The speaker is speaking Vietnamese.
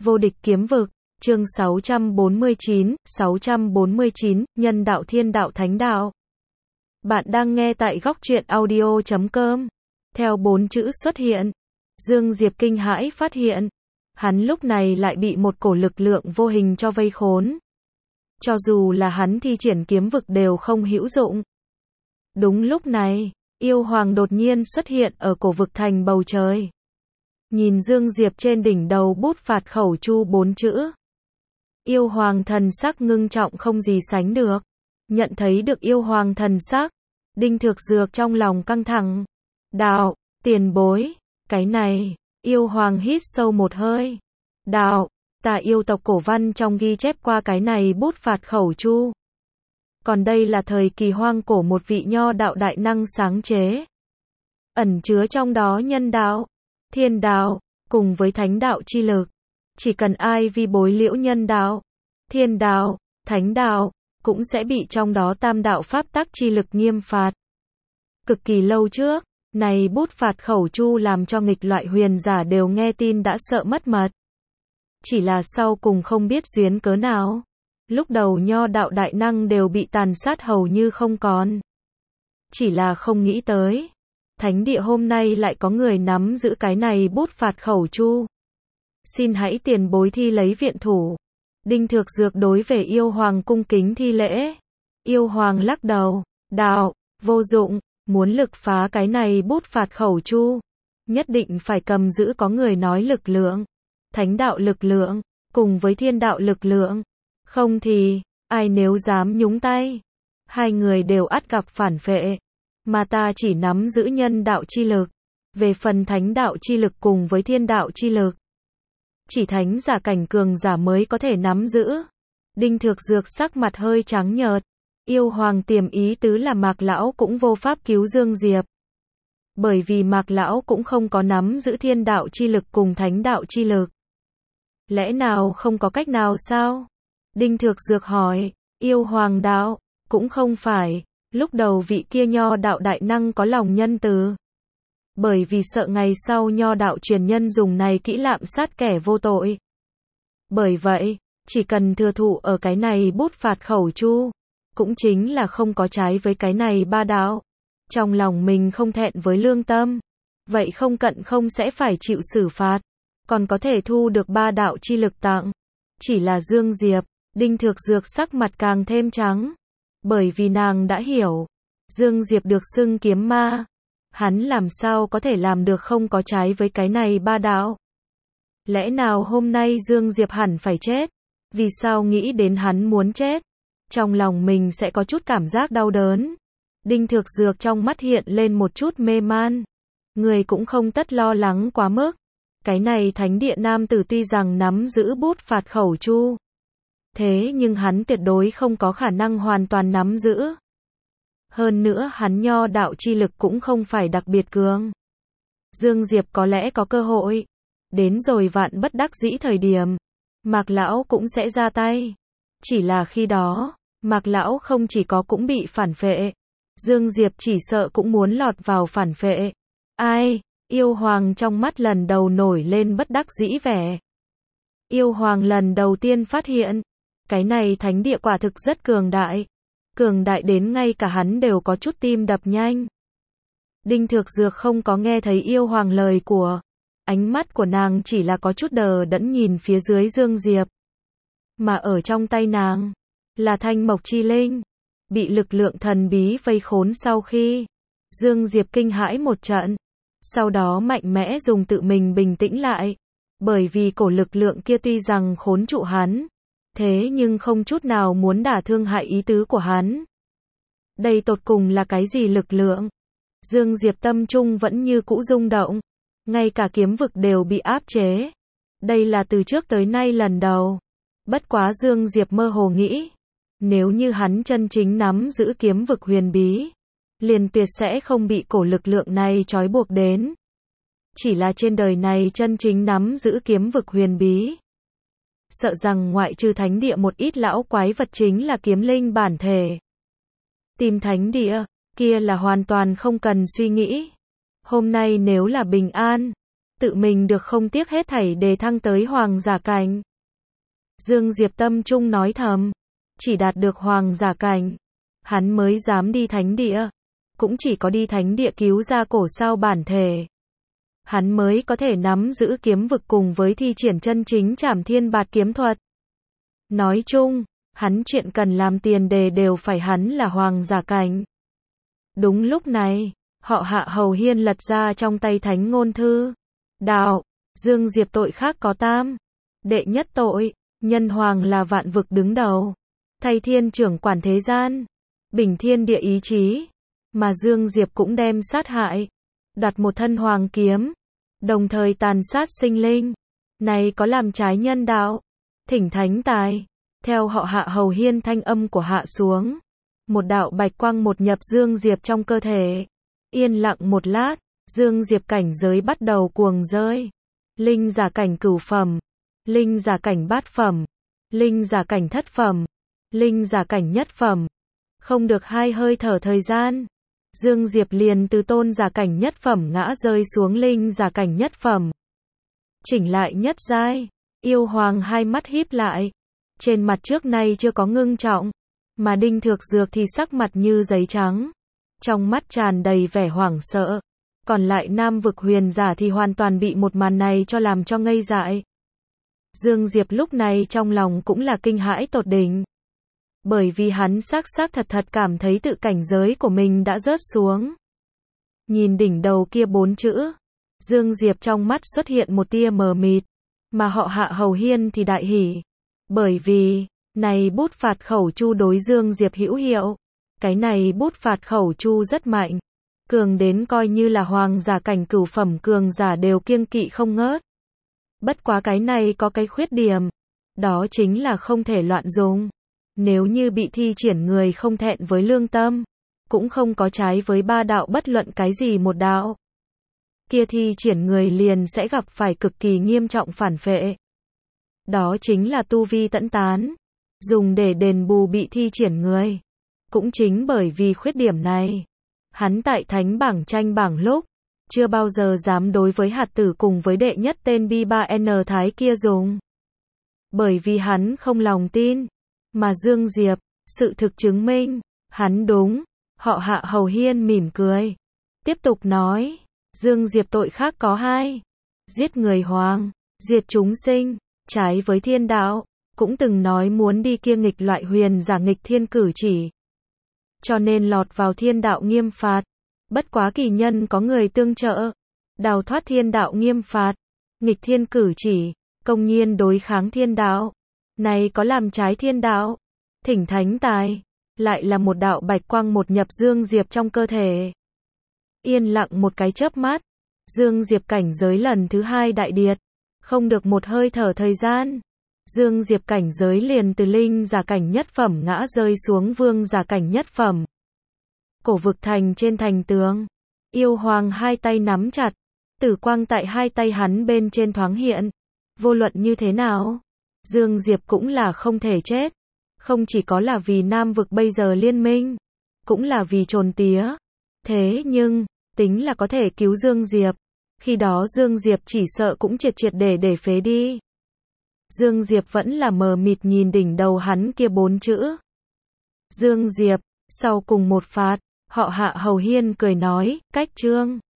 Vô địch kiếm vực, chương 649, nhân đạo thiên đạo thánh đạo. Bạn đang nghe tại góc truyện audio.com. Theo 4 chữ xuất hiện, Dương Diệp kinh hãi phát hiện, hắn lúc này lại bị một cổ lực lượng vô hình cho vây khốn. Cho dù là hắn thi triển kiếm vực đều không hữu dụng. Đúng lúc này, yêu hoàng đột nhiên xuất hiện ở cổ vực thành bầu trời. Nhìn Dương Diệp trên đỉnh đầu bút phạt khẩu chu 4 chữ. Yêu hoàng thần sắc ngưng trọng không gì sánh được. Nhận thấy được yêu hoàng thần sắc, Đinh Thược Dược trong lòng căng thẳng. Đạo, tiền bối, cái này, yêu hoàng hít sâu một hơi. Đạo, ta yêu tộc cổ văn trong ghi chép qua cái này bút phạt khẩu chu. Còn đây là thời kỳ hoang cổ một vị nho đạo đại năng sáng chế. Ẩn chứa trong đó nhân đạo, thiên đạo, cùng với thánh đạo chi lực. Chỉ cần ai vi bối liễu nhân đạo, thiên đạo, thánh đạo, cũng sẽ bị trong đó tam đạo pháp tắc chi lực nghiêm phạt. Cực kỳ lâu trước, này bút phạt khẩu chu làm cho nghịch loại huyền giả đều nghe tin đã sợ mất mật. Chỉ là sau cùng không biết duyên cớ nào. Lúc đầu nho đạo đại năng đều bị tàn sát hầu như không còn. Chỉ là không nghĩ tới. Thánh địa hôm nay lại có người nắm giữ cái này bút phạt khẩu chu. Xin hãy tiền bối thi lấy viện thủ. Đinh Thược Dược đối về yêu hoàng cung kính thi lễ. Yêu hoàng lắc đầu. Đạo, vô dụng, muốn lực phá cái này bút phạt khẩu chu. Nhất định phải cầm giữ có người nói lực lượng. Thánh đạo lực lượng, cùng với thiên đạo lực lượng. Không thì, ai nếu dám nhúng tay. Hai người đều ắt gặp phản phệ. Mà ta chỉ nắm giữ nhân đạo chi lực. Về phần thánh đạo chi lực cùng với thiên đạo chi lực. Chỉ thánh giả cảnh cường giả mới có thể nắm giữ. Đinh Thược Dược sắc mặt hơi trắng nhợt. Yêu hoàng tiềm ý tứ là Mạc Lão cũng vô pháp cứu Dương Diệp. Bởi vì Mạc Lão cũng không có nắm giữ thiên đạo chi lực cùng thánh đạo chi lực. Lẽ nào không có cách nào sao? Đinh Thược Dược hỏi. Yêu hoàng đạo, cũng không phải. Lúc đầu vị kia nho đạo đại năng có lòng nhân từ. Bởi vì sợ ngày sau nho đạo truyền nhân dùng này kỹ lạm sát kẻ vô tội. Bởi vậy, chỉ cần thừa thụ ở cái này bút phạt khẩu chu, cũng chính là không có trái với cái này ba đạo. Trong lòng mình không thẹn với lương tâm, vậy không cận không sẽ phải chịu xử phạt, còn có thể thu được ba đạo chi lực tặng. Chỉ là Dương Diệp, Đinh Thược Dược sắc mặt càng thêm trắng. Bởi vì nàng đã hiểu, Dương Diệp được xưng kiếm ma. Hắn làm sao có thể làm được không có trái với cái này ba đạo? Lẽ nào hôm nay Dương Diệp hẳn phải chết? Vì sao nghĩ đến hắn muốn chết? Trong lòng mình sẽ có chút cảm giác đau đớn. Đinh Thược Dược trong mắt hiện lên một chút mê man. Người cũng không tất lo lắng quá mức. Cái này thánh địa nam tử tuy rằng nắm giữ bút phạt khẩu chu. Thế nhưng hắn tuyệt đối không có khả năng hoàn toàn nắm giữ. Hơn nữa hắn nho đạo chi lực cũng không phải đặc biệt cường. Dương Diệp có lẽ có cơ hội. Đến rồi vạn bất đắc dĩ thời điểm, Mạc Lão cũng sẽ ra tay. Chỉ là khi đó, Mạc Lão không chỉ có cũng bị phản phệ. Dương Diệp chỉ sợ cũng muốn lọt vào phản phệ. Ai? Yêu hoàng trong mắt lần đầu nổi lên bất đắc dĩ vẻ. Yêu hoàng lần đầu tiên phát hiện, cái này thánh địa quả thực rất cường đại. Cường đại đến ngay cả hắn đều có chút tim đập nhanh. Đinh Thược Dược không có nghe thấy yêu hoàng lời của. Ánh mắt của nàng chỉ là có chút đờ đẫn nhìn phía dưới Dương Diệp. Mà ở trong tay nàng, là thanh mộc chi linh. Bị lực lượng thần bí vây khốn sau khi, Dương Diệp kinh hãi một trận. Sau đó mạnh mẽ dùng tự mình bình tĩnh lại. Bởi vì cổ lực lượng kia tuy rằng khốn trụ hắn. Thế nhưng không chút nào muốn đả thương hại ý tứ của hắn. Đây tột cùng là cái gì lực lượng? Dương Diệp tâm trung vẫn như cũ rung động. Ngay cả kiếm vực đều bị áp chế. Đây là từ trước tới nay lần đầu. Bất quá Dương Diệp mơ hồ nghĩ. Nếu như hắn chân chính nắm giữ kiếm vực huyền bí. Liền tuyệt sẽ không bị cổ lực lượng này trói buộc đến. Chỉ là trên đời này chân chính nắm giữ kiếm vực huyền bí. Sợ rằng ngoại trừ thánh địa một ít lão quái vật chính là kiếm linh bản thể. Tìm thánh địa, kia là hoàn toàn không cần suy nghĩ. Hôm nay nếu là bình an, tự mình được không tiếc hết thảy đề thăng tới hoàng giả cảnh. Dương Diệp tâm trung nói thầm, chỉ đạt được hoàng giả cảnh, hắn mới dám đi thánh địa, cũng chỉ có đi thánh địa cứu ra cổ sao bản thể, hắn mới có thể nắm giữ kiếm vực cùng với thi triển chân chính Trảm Thiên Bạt kiếm thuật. Nói chung, hắn chuyện cần làm tiền đề đều phải hắn là hoàng giả cảnh. Đúng lúc này, họ Hạ Hầu Hiên lật ra trong tay thánh ngôn thư. Đạo, Dương Diệp tội khác có tam. Đệ nhất tội, nhân hoàng là vạn vực đứng đầu, thay thiên trưởng quản thế gian, bình thiên địa ý chí, mà Dương Diệp cũng đem sát hại, đoạt một thân hoàng kiếm, đồng thời tàn sát sinh linh. Này có làm trái nhân đạo, thỉnh thánh tài. Theo họ Hạ Hầu Hiên thanh âm của hạ xuống, một đạo bạch quang một nhập Dương Diệp trong cơ thể. Yên lặng một lát, Dương Diệp cảnh giới bắt đầu cuồng rơi. Linh giả cảnh cửu phẩm, linh giả cảnh bát phẩm, linh giả cảnh thất phẩm, linh giả cảnh nhất phẩm. Không được 2 hơi thở thời gian, Dương Diệp liền từ tôn giả cảnh nhất phẩm ngã rơi xuống linh giả cảnh nhất phẩm. Chỉnh lại nhất giai, yêu hoàng hai mắt híp lại. Trên mặt trước nay chưa có ngưng trọng, mà Đinh Thược Dược thì sắc mặt như giấy trắng, trong mắt tràn đầy vẻ hoảng sợ. Còn lại Nam vực huyền giả thì hoàn toàn bị một màn này cho làm cho ngây dại. Dương Diệp lúc này trong lòng cũng là kinh hãi tột đỉnh, bởi vì hắn xác thật cảm thấy tự cảnh giới của mình đã rớt xuống. Nhìn đỉnh đầu kia 4 chữ, Dương Diệp trong mắt xuất hiện một tia mờ mịt, mà họ Hạ Hầu Hiên thì đại hỉ. Bởi vì, này bút phạt khẩu chu đối Dương Diệp hữu hiệu. Cái này bút phạt khẩu chu rất mạnh, cường đến coi như là hoàng giả cảnh cửu phẩm cường giả đều kiêng kỵ không ngớt. Bất quá cái này có cái khuyết điểm, đó chính là không thể loạn dùng. Nếu như bị thi triển người không thẹn với lương tâm, cũng không có trái với ba đạo bất luận cái gì một đạo, kia thi triển người liền sẽ gặp phải cực kỳ nghiêm trọng phản phệ. Đó chính là tu vi tẫn tán, dùng để đền bù bị thi triển người. Cũng chính bởi vì khuyết điểm này, hắn tại thánh bảng tranh bảng lúc, chưa bao giờ dám đối với hạt tử cùng với đệ nhất tên B3N Thái kia dùng. Bởi vì hắn không lòng tin, mà Dương Diệp, sự thực chứng minh, hắn đúng. Họ Hạ Hầu Hiên mỉm cười, tiếp tục nói, Dương Diệp tội khác có 2. Giết người hoàng, diệt chúng sinh, trái với thiên đạo, cũng từng nói muốn đi kia nghịch loại huyền giả nghịch thiên cử chỉ. Cho nên lọt vào thiên đạo nghiêm phạt. Bất quá kỳ nhân có người tương trợ, đào thoát thiên đạo nghiêm phạt, nghịch thiên cử chỉ, công nhiên đối kháng thiên đạo. Này có làm trái thiên đạo, thỉnh thánh tài. Lại là một đạo bạch quang một nhập Dương Diệp trong cơ thể. Yên lặng một cái chớp mắt, Dương Diệp cảnh giới lần thứ 2 đại điệt, không được một hơi thở thời gian, Dương Diệp cảnh giới liền từ linh giả cảnh nhất phẩm ngã rơi xuống vương giả cảnh nhất phẩm. Cổ vực thành trên thành tường, yêu hoàng hai tay nắm chặt, tử quang tại hai tay hắn bên trên thoáng hiện. Vô luận như thế nào, Dương Diệp cũng là không thể chết. Không chỉ có là vì Nam vực bây giờ liên minh, cũng là vì trồn tía. Thế nhưng, tính là có thể cứu Dương Diệp, khi đó Dương Diệp chỉ sợ cũng triệt để phế đi. Dương Diệp vẫn là mờ mịt nhìn đỉnh đầu hắn kia 4 chữ. Dương Diệp, sau cùng một phạt, họ Hạ Hầu Hiên cười nói, cách chương.